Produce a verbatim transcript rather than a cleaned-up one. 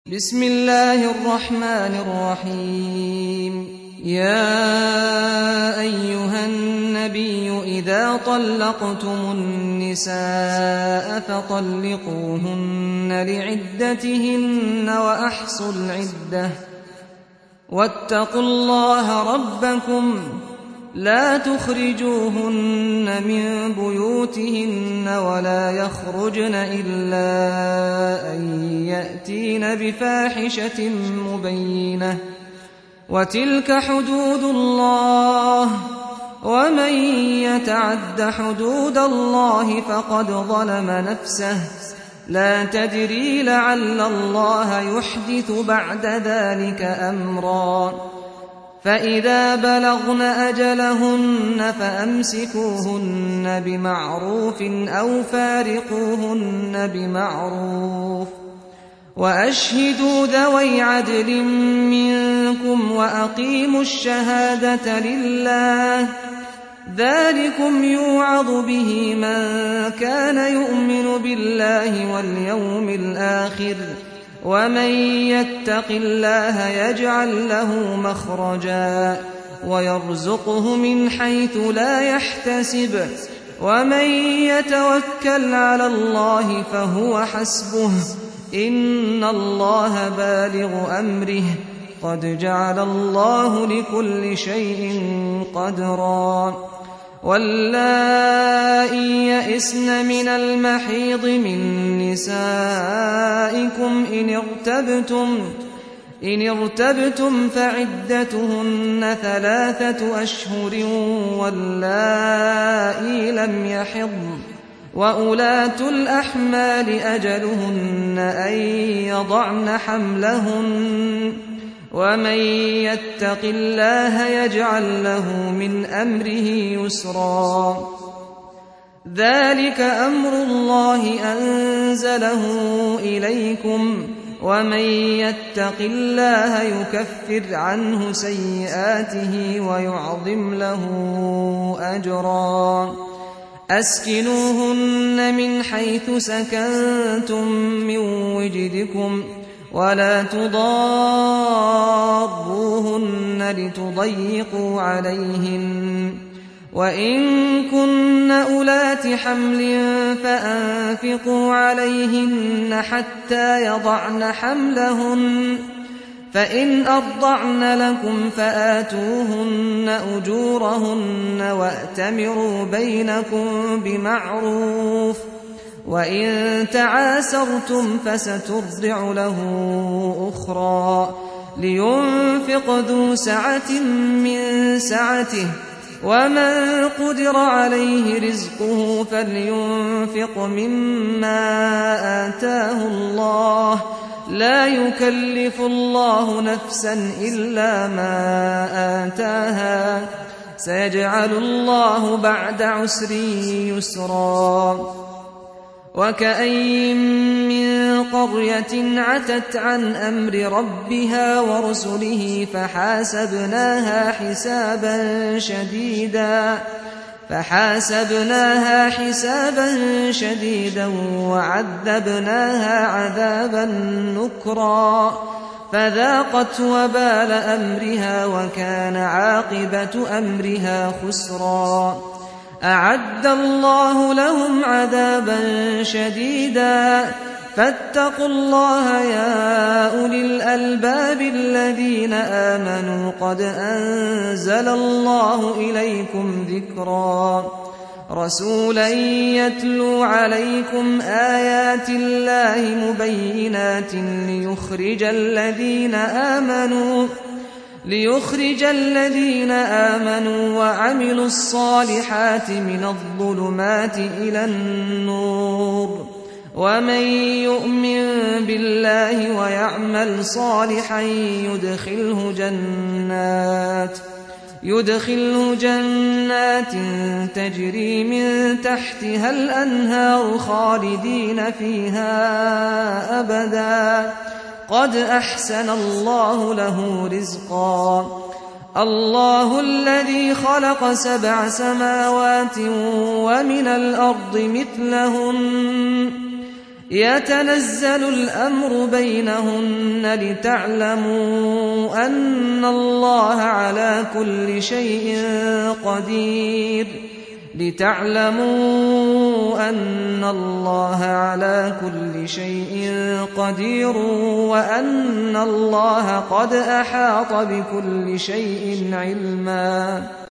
بسم الله الرحمن الرحيم. يا أيها النبي إذا طلقتم النساء فطلقوهن لعدتهن وأحصوا العدة واتقوا الله ربكم لا تخرجوهن من بيوتهن ولا يخرجن إلا أن يأتين بفاحشة مبينة وتلك حدود الله ومن يتعد حدود الله فقد ظلم نفسه لا تدري لعل الله يحدث بعد ذلك أمرا فإذا بلغن أجلهن فأمسكوهن بمعروف أو فارقوهن بمعروف وأشهدوا ذوي عدل منكم وأقيموا الشهادة لله ذلكم يوعظ به من كان يؤمن بالله واليوم الآخر ومن يتق الله يجعل له مخرجا ويرزقه من حيث لا يحتسب ومن يتوكل على الله فهو حسبه إن الله بالغ أمره قد جعل الله لكل شيء قدرا واللائي يئسن من المحيض من نسائكم إن ارتبتم إن ارتبتم فعدتهن ثلاثة أشهر واللائي لم يحضن وأولاة الأحمال أجلهن أن يضعن حملهن ومن يتق الله يجعل له من أمره يسرا ذلك أمر الله أنزله إليكم ومن يتق الله يكفر عنه سيئاته ويعظم له أجرا أسكنوهن من حيث سكنتم من وجدكم ولا تضاروهن لتضيقوا عليهن وإن كن أولات حمل فأنفقوا عليهن حتى يضعن حملهن فإن أرضعن لكم فآتوهن أجورهن وأتمروا بينكم بمعروف وإن تعاسرتم فسترضع له أخرى لينفق ذو سعة من سعته ومن قدر عليه رزقه فلينفق مما آتاه الله لا يكلف الله نفسا إلا ما آتاها سيجعل الله بعد عسر يسرا وكأين من قرية عتت عن أمر ربها ورسله فحاسبناها حسابا شديدا فحاسبناها حسابا شديدا وعذبناها عذابا نكرا فذاقت وبال أمرها وكان عاقبة أمرها خسرا أعد الله لهم عذابا شديدا فاتقوا الله يا أولي الألباب الذين آمنوا قد أنزل الله إليكم ذكرا رسولا يتلو عليكم آيات الله مبينات ليخرج الذين آمنوا ليخرج الذين آمنوا وعملوا الصالحات من الظلمات إلى النور ومن يؤمن بالله ويعمل صالحا يدخله جنات يدخله جنات تجري من تحتها الأنهار خالدين فيها أبدا قد أحسن الله له رزقا الله الذي خلق سبع سماوات ومن الأرض مثلهن يتنزل الأمر بينهن لتعلموا أن الله على كل شيء قدير لتعلموا أن الله على كل شيء قدير وأن الله قد أحاط بكل شيء علما